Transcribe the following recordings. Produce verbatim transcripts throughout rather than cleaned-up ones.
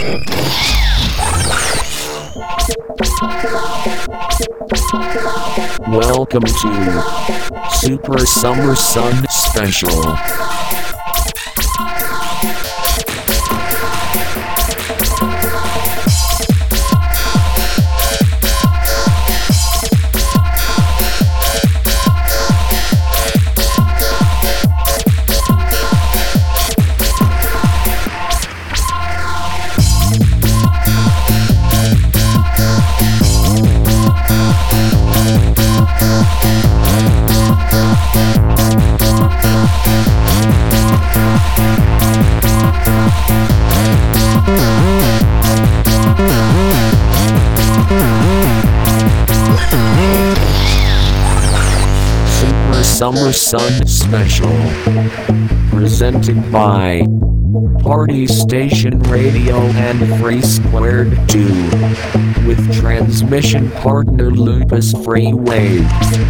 Welcome to Super Summer Sun Special. Super Summer Sun Special, presented by Party Station Radio and Free Squared two, with transmission partner Lupus Freeway.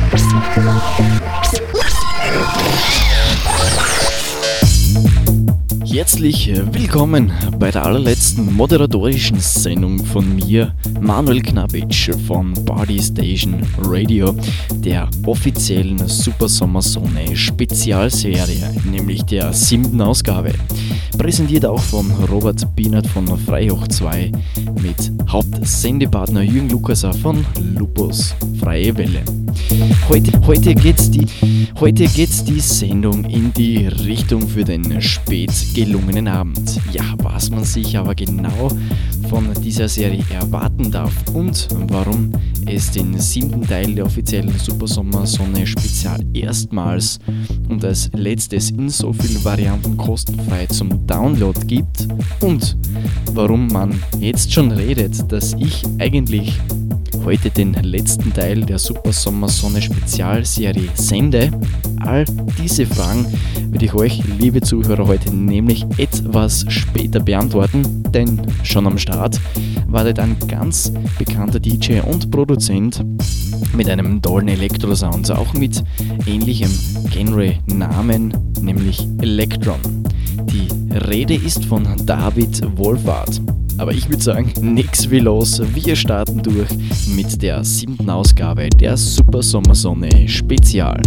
Herzlich willkommen bei der allerletzten moderatorischen Sendung von mir, Manuel Knabitsch von Party Station Radio, der offiziellen Super Sommer Sonne Spezialserie, nämlich der siebten Ausgabe. Präsentiert auch von Robert Bienert von Freihoch zwei mit Hauptsendepartner Jürgen Lukaser von Lupus Freie Welle. Heute, heute geht's die, heute geht's die Sendung in die Richtung für den spät gelungenen Abend. Ja, was man sich aber genau von dieser Serie erwarten darf und warum es den siebten Teil der offiziellen Super Sommer Sonne Spezial erstmals und als letztes in so vielen Varianten kostenfrei zum Download gibt und warum man jetzt schon redet, dass ich eigentlich heute den letzten Teil der Super Sommer Sonne Spezialserie sende. All diese Fragen werde ich euch, liebe Zuhörer, heute nämlich etwas später beantworten, denn schon am Start wartet ein ganz bekannter D J und Produzent mit einem tollen Elektrosound, auch mit ähnlichem Genre-Namen, nämlich Electron. Die Rede ist von David Wohlfahrt. Aber ich würde sagen, nix wie los, wir starten durch mit der siebten Ausgabe der Super Sommer Sonne Spezial.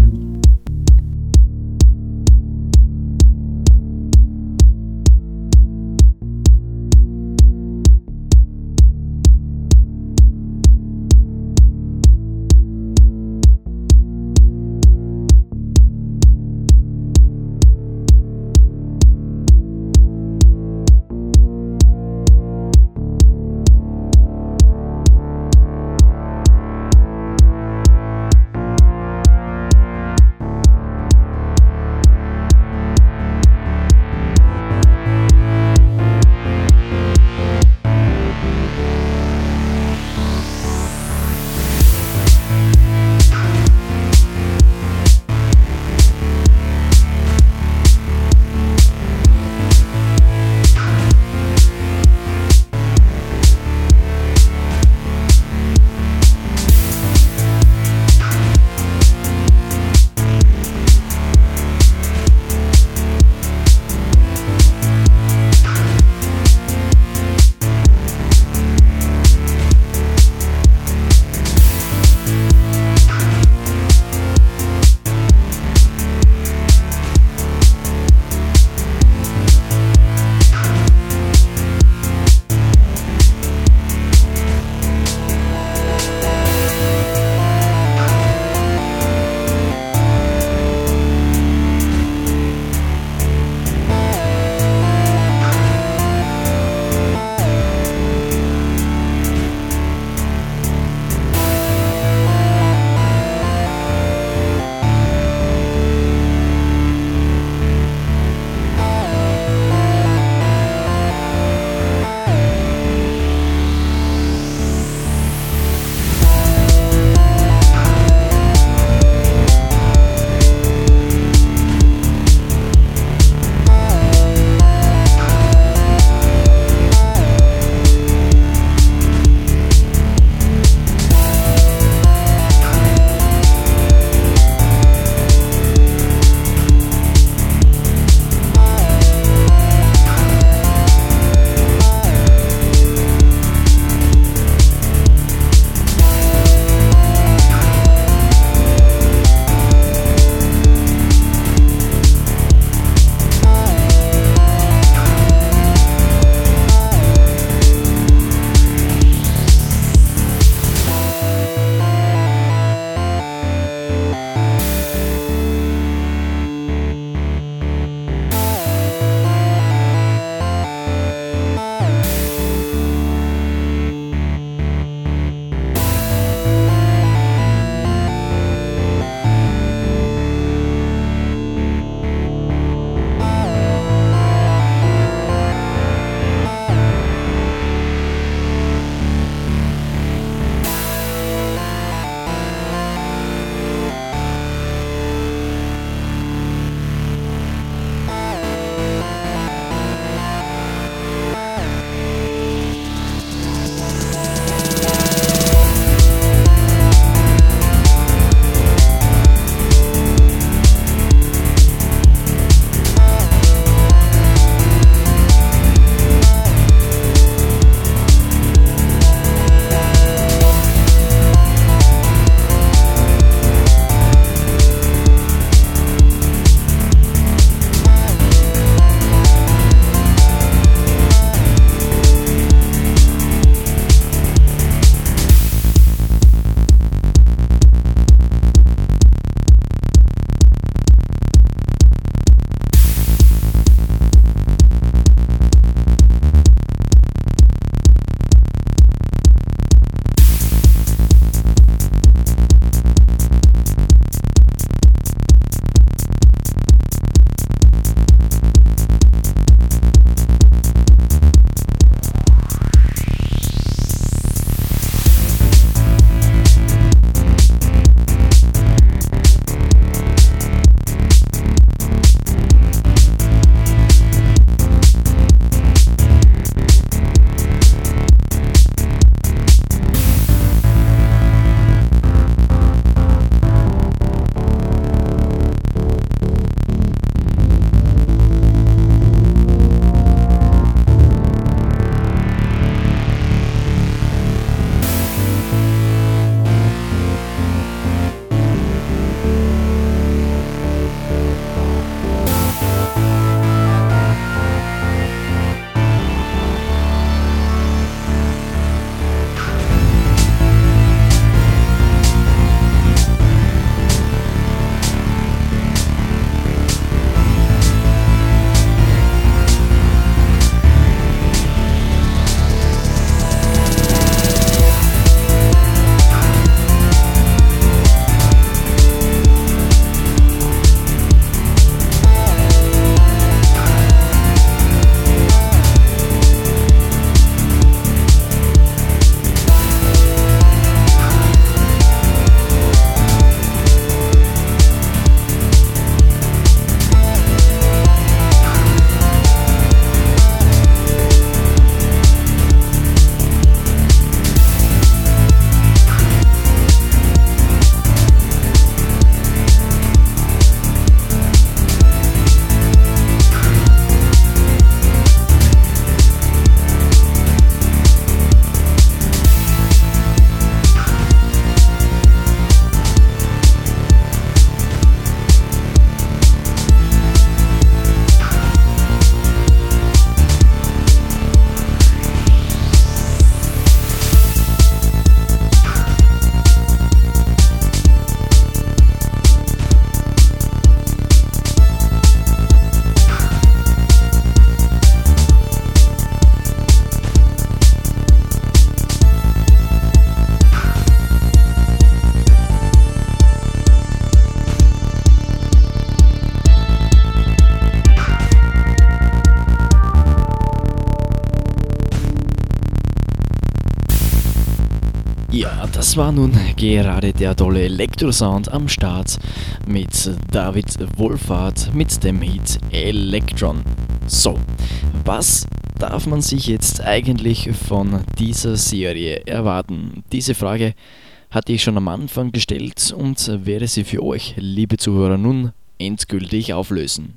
Ja, das war nun gerade der tolle Elektro-Sound am Start mit David Wohlfahrt mit dem Hit Electron. So, was darf man sich jetzt eigentlich von dieser Serie erwarten? Diese Frage hatte ich schon am Anfang gestellt und werde sie für euch, liebe Zuhörer, nun endgültig auflösen.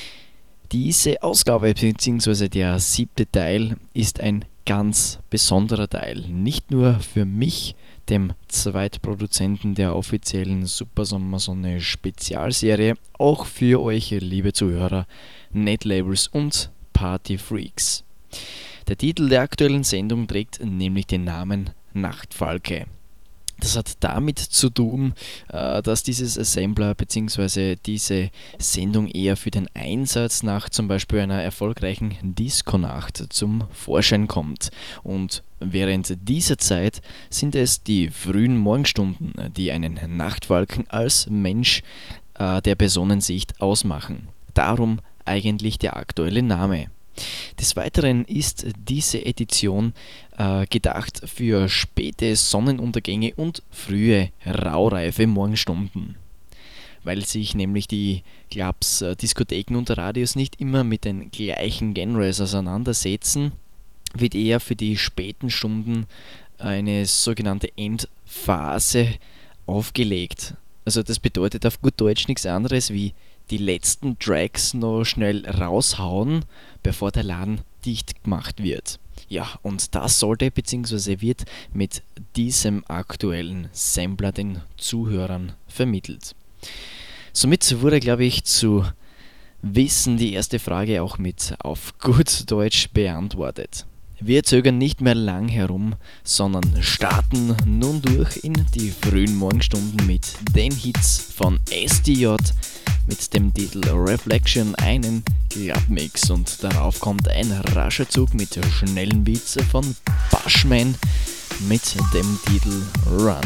Diese Ausgabe bzw. der siebte Teil ist ein ganz besonderer Teil. Nicht nur für mich, dem Zweitproduzenten der offiziellen Super Sommersonne Spezialserie, auch für euch, liebe Zuhörer, Netlabels und Partyfreaks. Der Titel der aktuellen Sendung trägt nämlich den Namen Nachtfalke. Das hat damit zu tun, dass dieses Assembler bzw. diese Sendung eher für den Einsatz nach zum Beispiel einer erfolgreichen Disco-Nacht zum Vorschein kommt. Und während dieser Zeit sind es die frühen Morgenstunden, die einen Nachtfalken als Mensch der Personensicht ausmachen. Darum eigentlich der aktuelle Name. Des Weiteren ist diese Edition äh, gedacht für späte Sonnenuntergänge und frühe, raureife Morgenstunden. Weil sich nämlich die Clubs, äh, Diskotheken und Radios nicht immer mit den gleichen Genres auseinandersetzen, wird eher für die späten Stunden eine sogenannte Endphase aufgelegt. Also das bedeutet auf gut Deutsch nichts anderes wie die letzten Tracks noch schnell raushauen, bevor der Laden dicht gemacht wird. Ja, und das sollte bzw. wird mit diesem aktuellen Sampler den Zuhörern vermittelt. Somit wurde, glaube ich, zu Wissen die erste Frage auch mit auf gut Deutsch beantwortet. Wir zögern nicht mehr lang herum, sondern starten nun durch in die frühen Morgenstunden mit den Hits von S T J mit dem Titel Reflection, einen Clubmix, und darauf kommt ein rascher Zug mit schnellen Beats von Bushman mit dem Titel Run.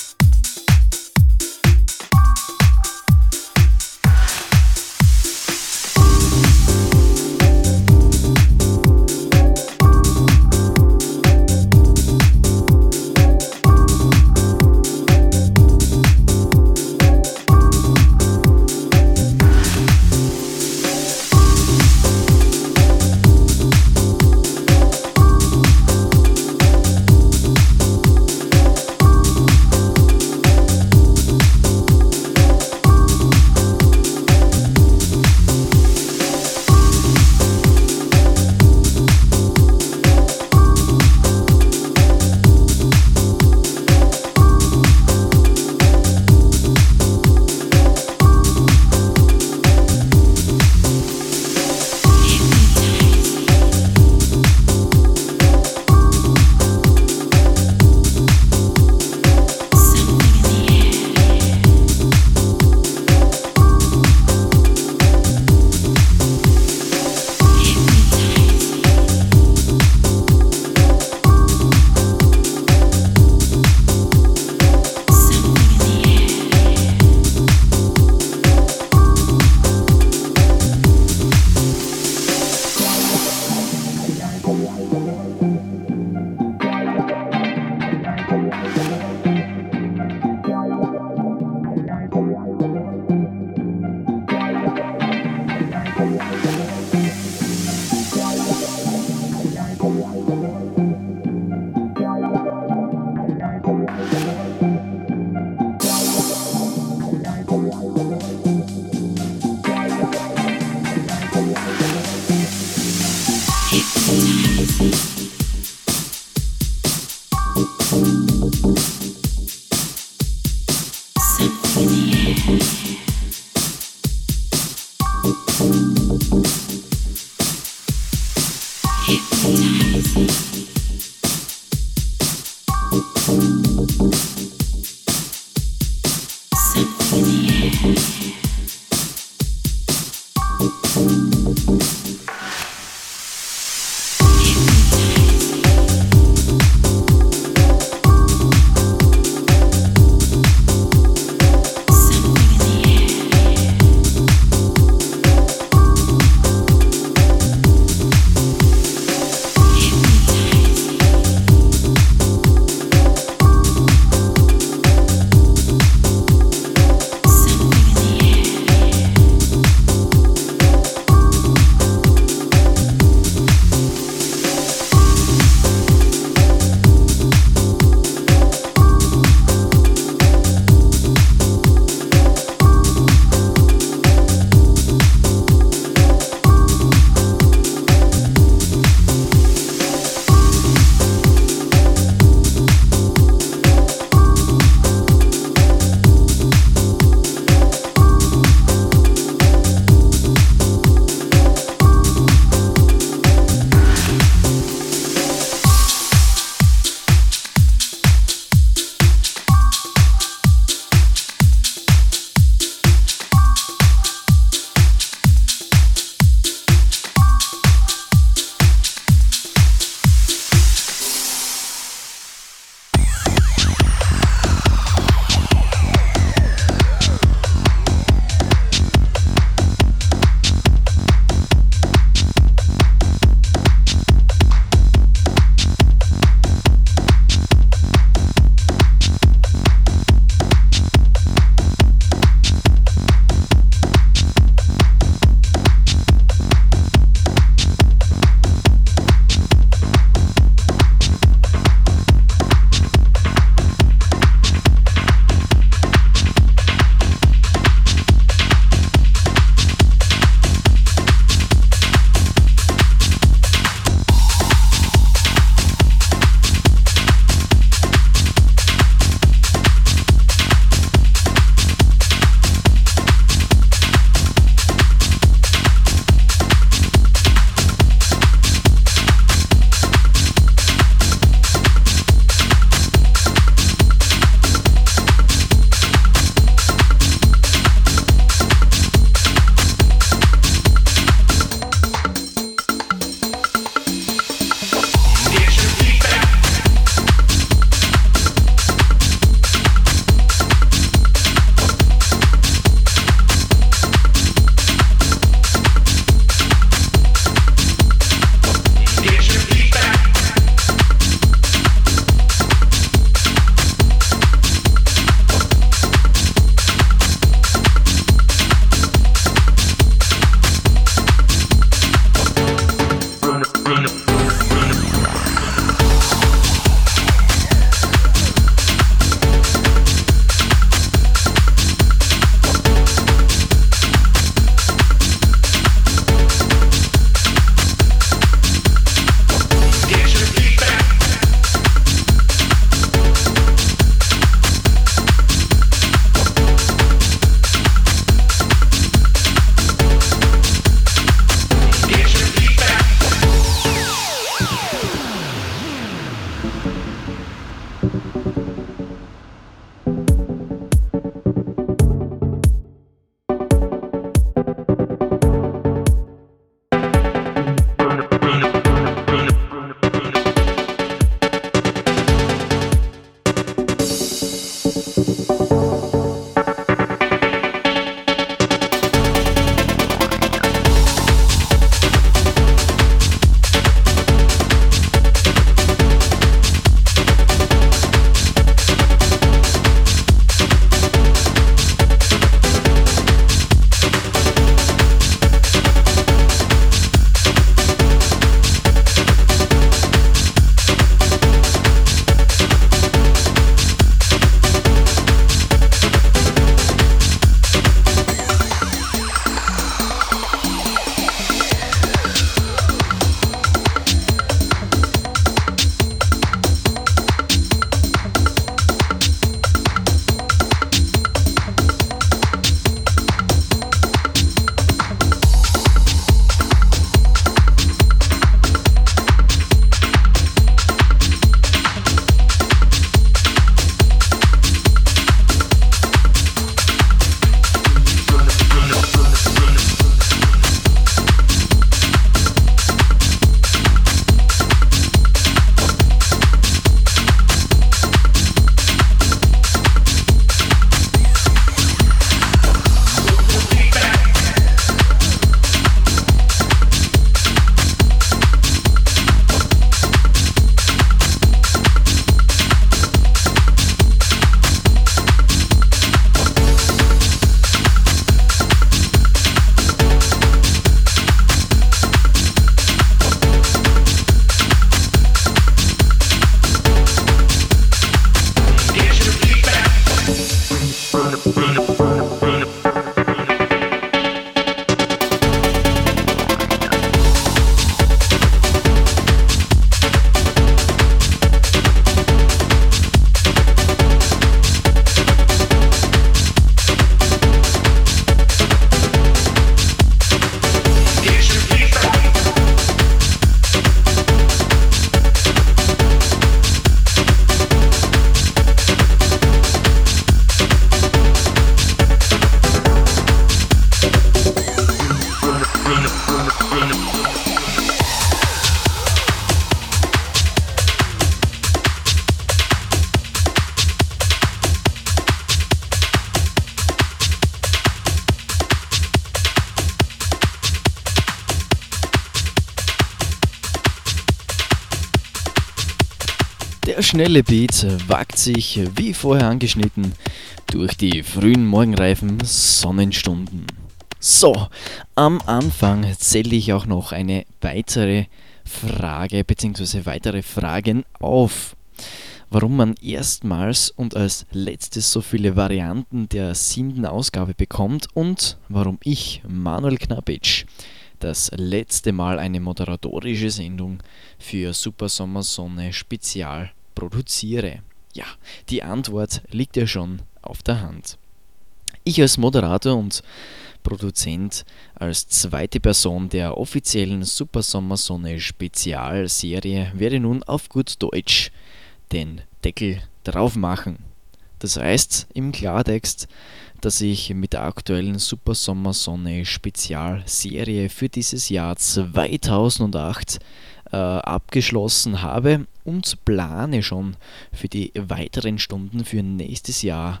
Der schnelle Beat wagt sich, wie vorher angeschnitten, durch die frühen morgenreifen Sonnenstunden. So, am Anfang zähle ich auch noch eine weitere Frage bzw. weitere Fragen auf. Warum man erstmals und als letztes so viele Varianten der siebten Ausgabe bekommt und warum ich, Manuel Knapic, das letzte Mal eine moderatorische Sendung für Super Sommersonne Spezial produziere. Ja, die Antwort liegt ja schon auf der Hand. Ich als Moderator und Produzent als zweite Person der offiziellen Super Sommersonne Spezialserie werde nun auf gut Deutsch den Deckel drauf machen. Das heißt im Klartext, dass ich mit der aktuellen Super Sommersonne Spezialserie für dieses Jahr zweitausendacht äh, abgeschlossen habe und plane schon für die weiteren Stunden für nächstes Jahr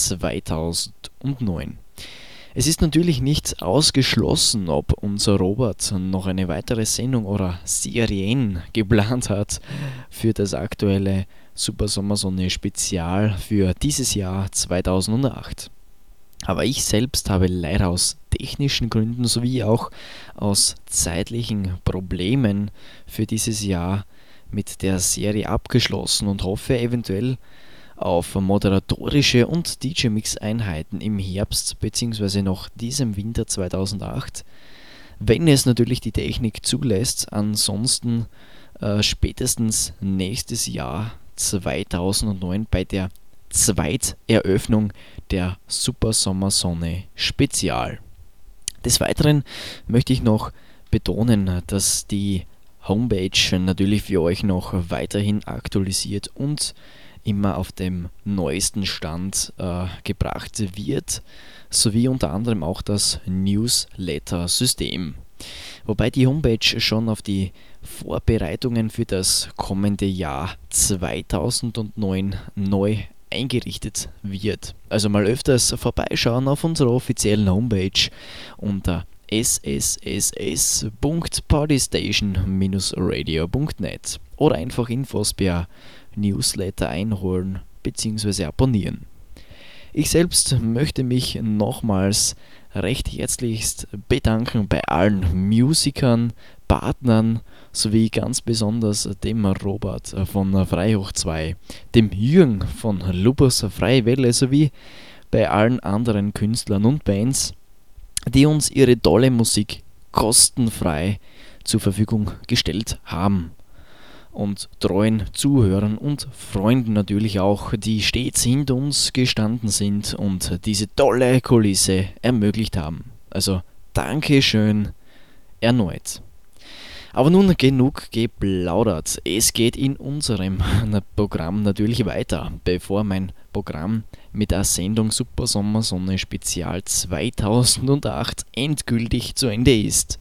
zweitausendneun. Es ist natürlich nicht ausgeschlossen, ob unser Robert noch eine weitere Sendung oder Serien geplant hat für das aktuelle Super Sommersonne Spezial für dieses Jahr zweitausendacht. Aber ich selbst habe leider aus technischen Gründen sowie auch aus zeitlichen Problemen für dieses Jahr mit der Serie abgeschlossen und hoffe eventuell auf moderatorische und D J-Mix-Einheiten im Herbst bzw. noch diesem Winter zweitausendacht, wenn es natürlich die Technik zulässt, ansonsten äh, spätestens nächstes Jahr zweitausendneun bei der Zweiteröffnung der Super Sommersonne Spezial. Des Weiteren möchte ich noch betonen, dass die Homepage natürlich für euch noch weiterhin aktualisiert und immer auf dem neuesten Stand äh, gebracht wird, sowie unter anderem auch das Newsletter-System. Wobei die Homepage schon auf die Vorbereitungen für das kommende Jahr zweitausendneun neu eingerichtet wird. Also mal öfters vorbeischauen auf unserer offiziellen Homepage unter s s s s punkt partystation dash radio punkt net oder einfach Infos per Newsletter einholen bzw. abonnieren. Ich selbst möchte mich nochmals recht herzlichst bedanken bei allen Musikern, Partnern sowie ganz besonders dem Robert von Freihoch zwei, dem Jürgen von Lupus Freie Welle sowie bei allen anderen Künstlern und Bands, die uns ihre tolle Musik kostenfrei zur Verfügung gestellt haben. Und treuen Zuhörern und Freunden natürlich auch, die stets hinter uns gestanden sind und diese tolle Kulisse ermöglicht haben. Also Dankeschön erneut. Aber nun genug geplaudert. Es geht in unserem Programm natürlich weiter, bevor mein Programm mit der Sendung Super Sommersonne Spezial zweitausendacht endgültig zu Ende ist.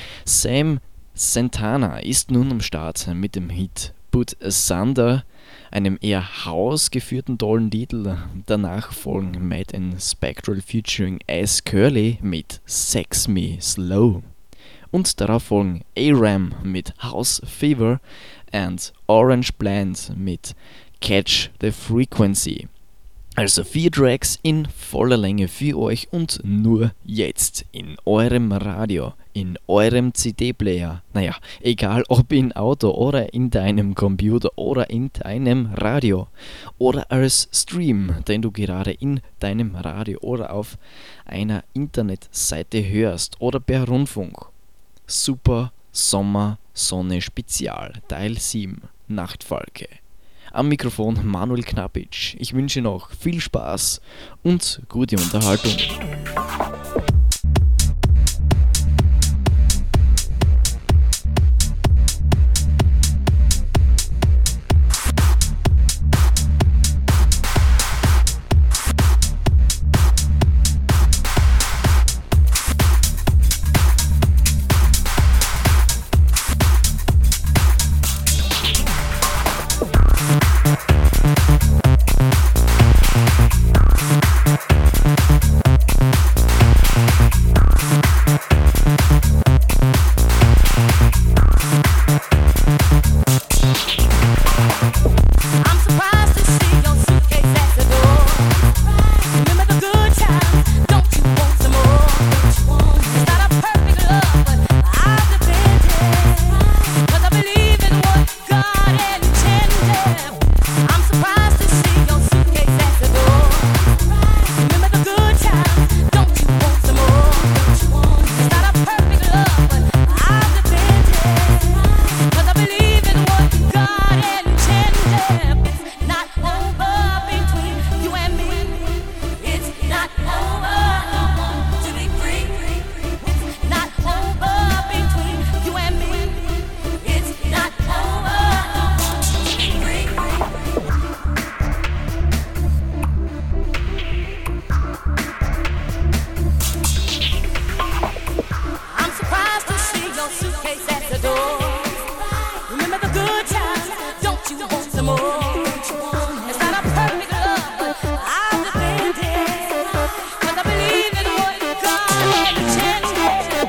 Sam Santana ist nun am Start mit dem Hit Put Asunder, einem eher hausgeführten tollen Titel. Danach folgen Matt and Spectral featuring S. Curly mit Sex Me Slow. Und darauf folgen A-Ram mit House Fever und Orange Blend mit Catch the Frequency. Also vier Tracks in voller Länge für euch und nur jetzt in eurem Radio, in eurem C D-Player. Naja, egal ob in Auto oder in deinem Computer oder in deinem Radio oder als Stream, den du gerade in deinem Radio oder auf einer Internetseite hörst oder per Rundfunk. Super Sommer Sonne Spezial Teil sieben Nachtfalke. Am Mikrofon Manuel Knapic. Ich wünsche noch viel Spaß und gute Unterhaltung. suitcase at the door. Remember the good times, don't you want some more? It's not a perfect love, but I'll defend it. 'Cause I believe in what God had intended.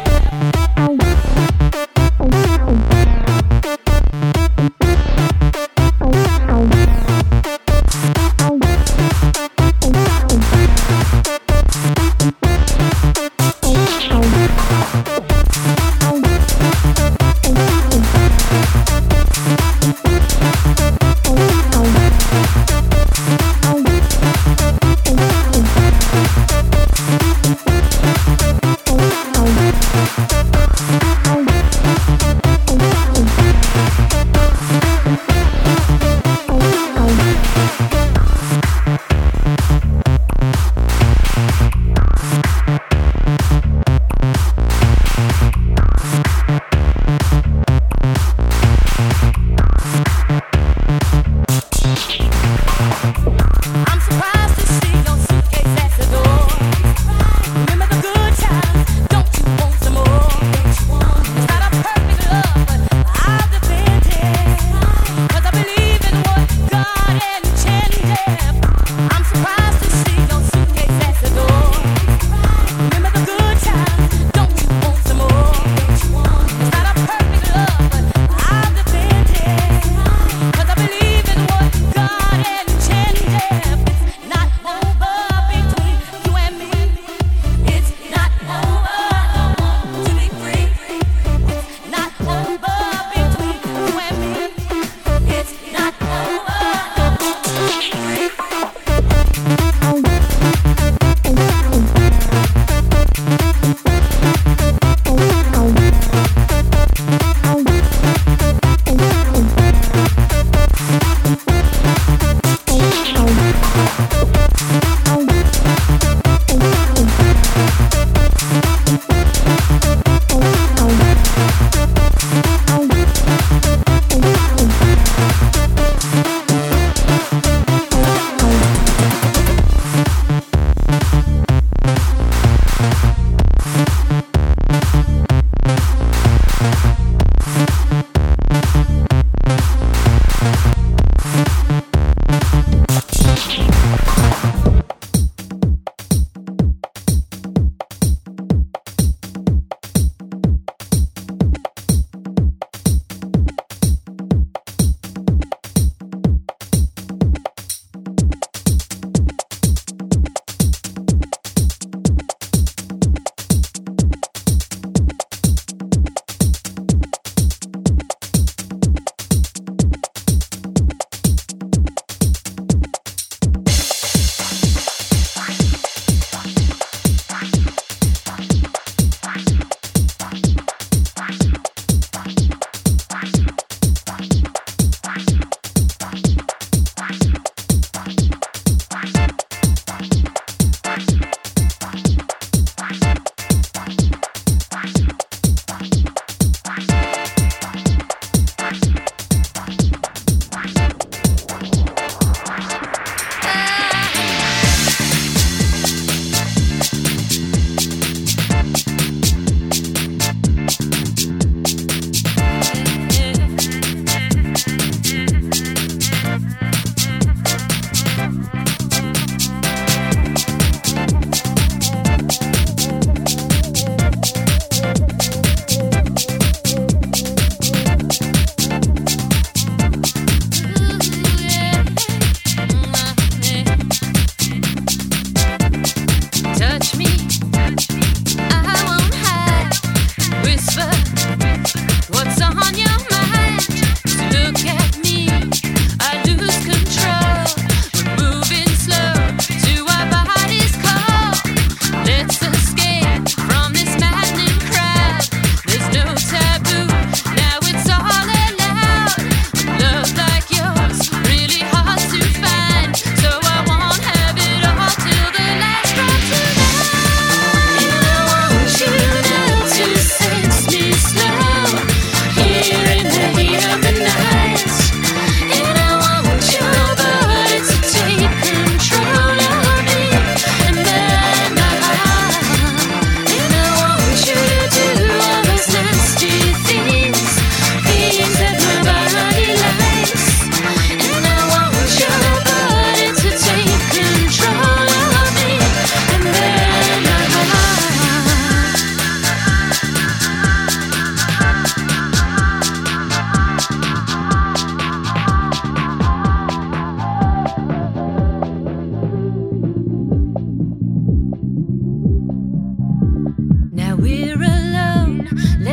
Thank you.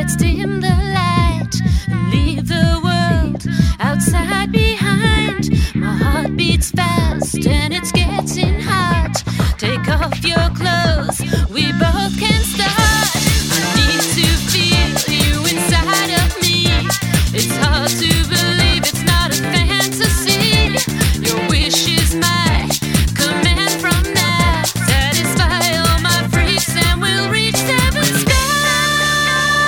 Let's dim the light and leave the world outside behind. My heart beats fast and it's getting hot. Take off your clothes, we both can start. I need to feel you inside of me. It's hard to believe it's not a fantasy. Your wish is my command from now. Satisfy all my freaks and we'll reach seven skies.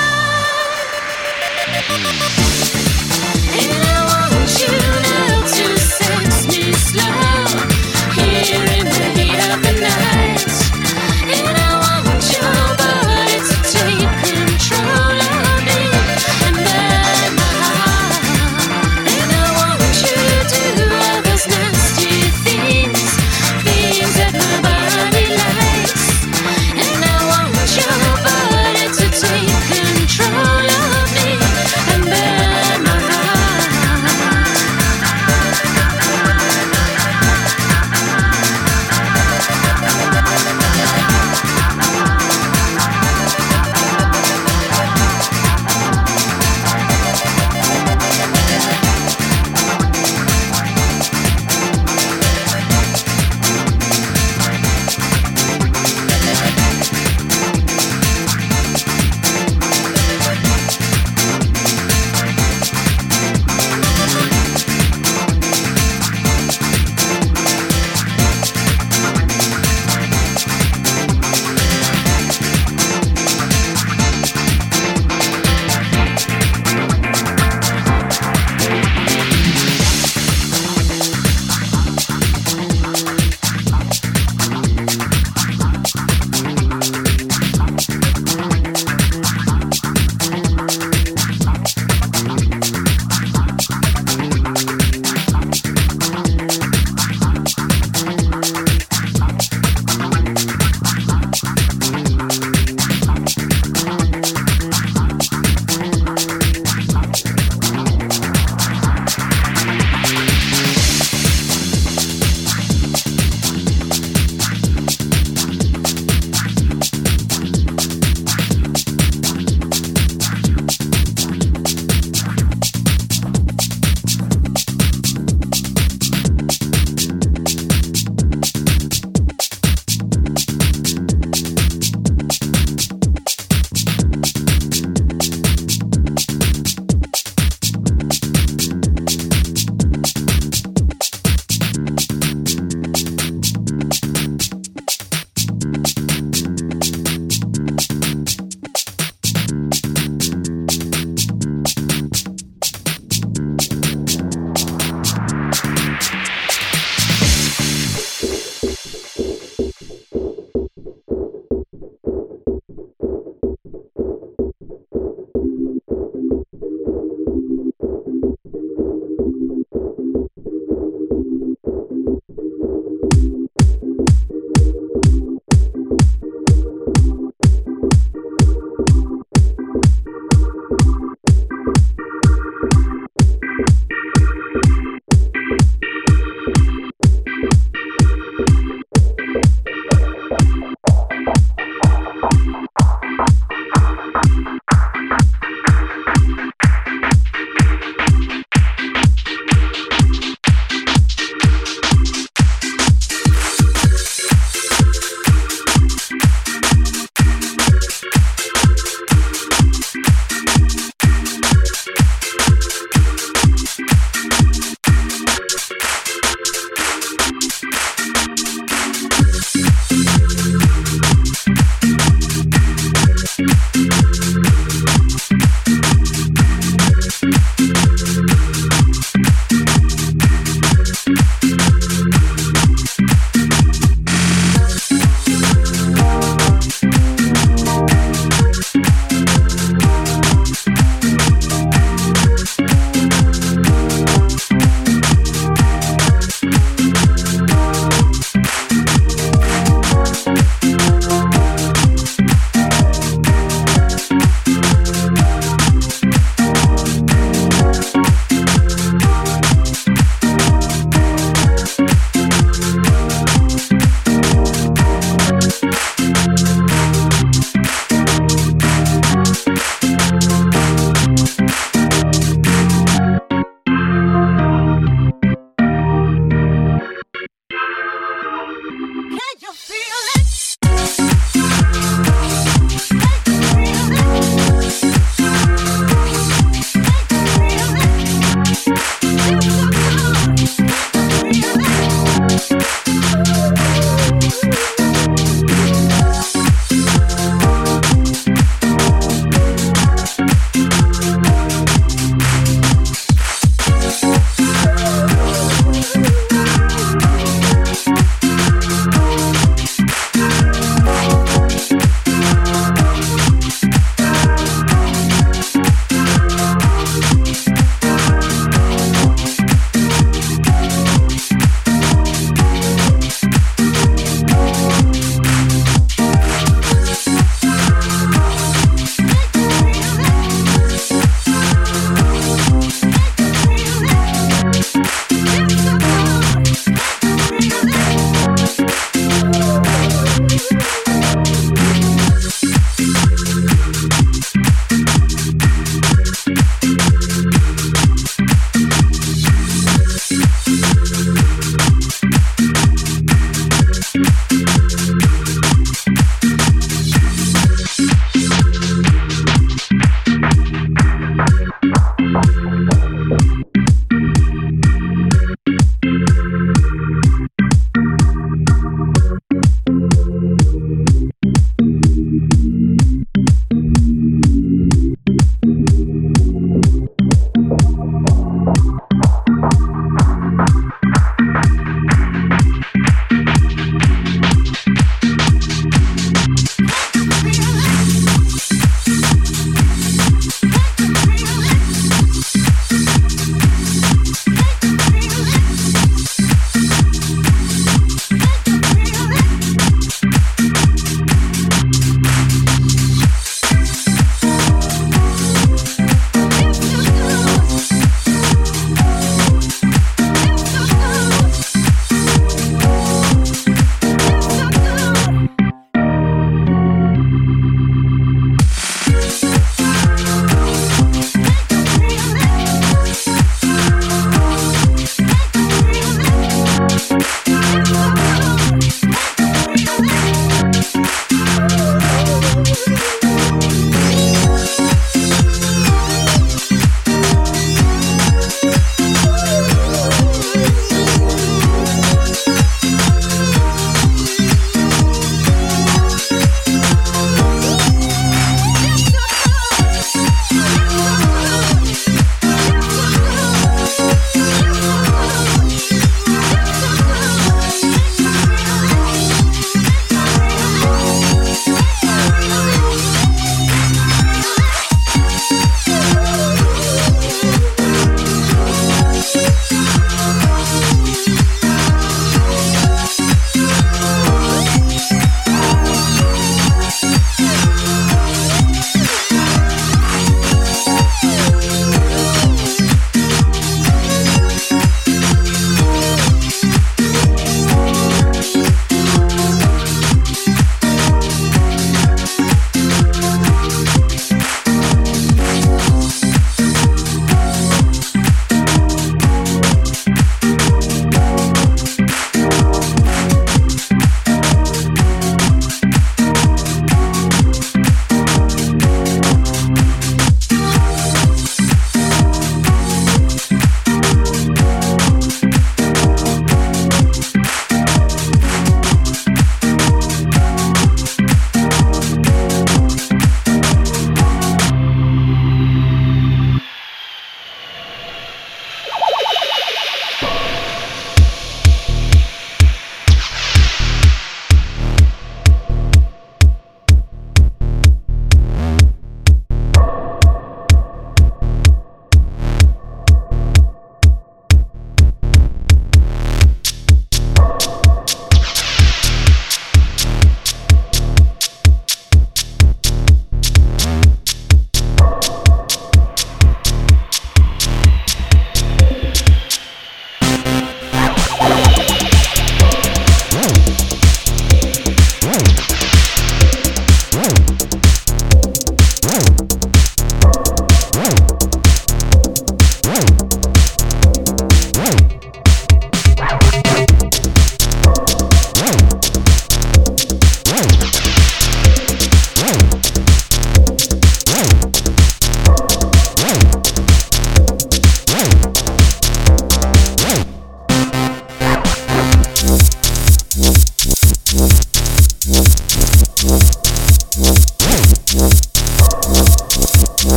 And I want you now to sex me slow, here in the heat of the night. And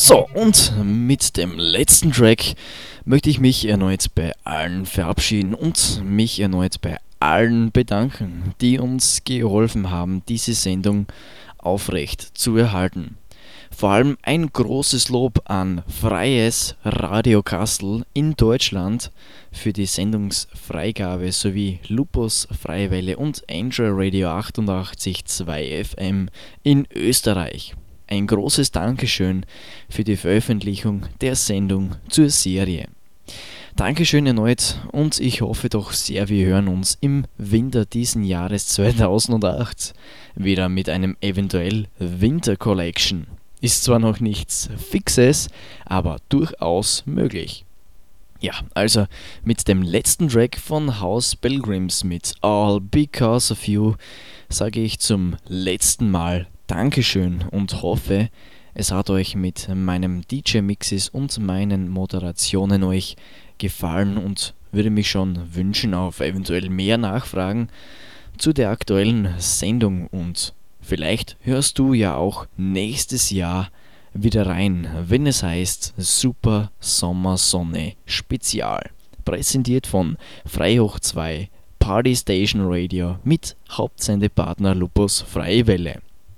So, und mit dem letzten Track möchte ich mich erneut bei allen verabschieden und mich erneut bei allen bedanken, die uns geholfen haben, diese Sendung aufrecht zu erhalten. Vor allem ein großes Lob an Freies Radio Kastel in Deutschland für die Sendungsfreigabe sowie Lupus Freiwelle und Angel Radio achtundachtzig Komma zwei F M in Österreich. Ein großes Dankeschön für die Veröffentlichung der Sendung zur Serie. Dankeschön erneut und ich hoffe doch sehr, wir hören uns im Winter diesen Jahres zweitausendacht wieder mit einem eventuell Winter Collection. Ist zwar noch nichts Fixes, aber durchaus möglich. Ja, also mit dem letzten Track von House Pilgrims mit All Because of You sage ich zum letzten Mal Dankeschön und hoffe, es hat euch mit meinem D J-Mixes und meinen Moderationen euch gefallen und würde mich schon wünschen auf eventuell mehr Nachfragen zu der aktuellen Sendung und vielleicht hörst du ja auch nächstes Jahr wieder rein, wenn es heißt Super Sommer Sonne Spezial. Präsentiert von Freihoch zwei Party Station Radio mit Hauptsendepartner Lupus Freiwelle.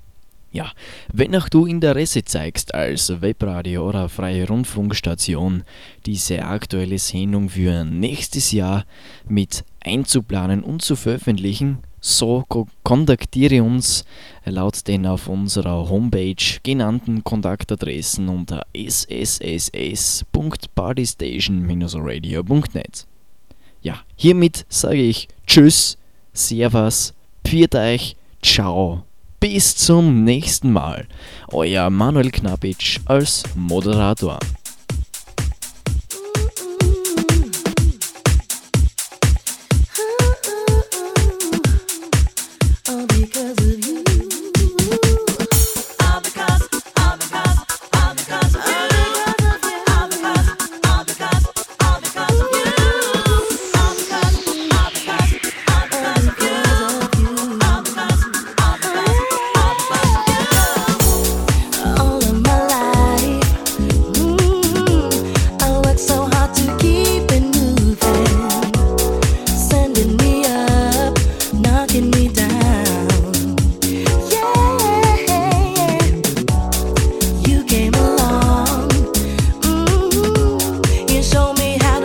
Ja, wenn auch du Interesse zeigst als Webradio oder freie Rundfunkstation, diese aktuelle Sendung für nächstes Jahr mit einzuplanen und zu veröffentlichen, so kontaktiere uns laut den auf unserer Homepage genannten Kontaktadressen unter s s s s punkt partystation radio punkt net. Ja, hiermit sage ich Tschüss, Servus, Pfiat euch, ciao. Bis zum nächsten Mal. Euer Manuel Knapitsch als Moderator.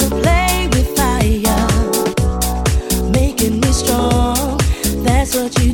What you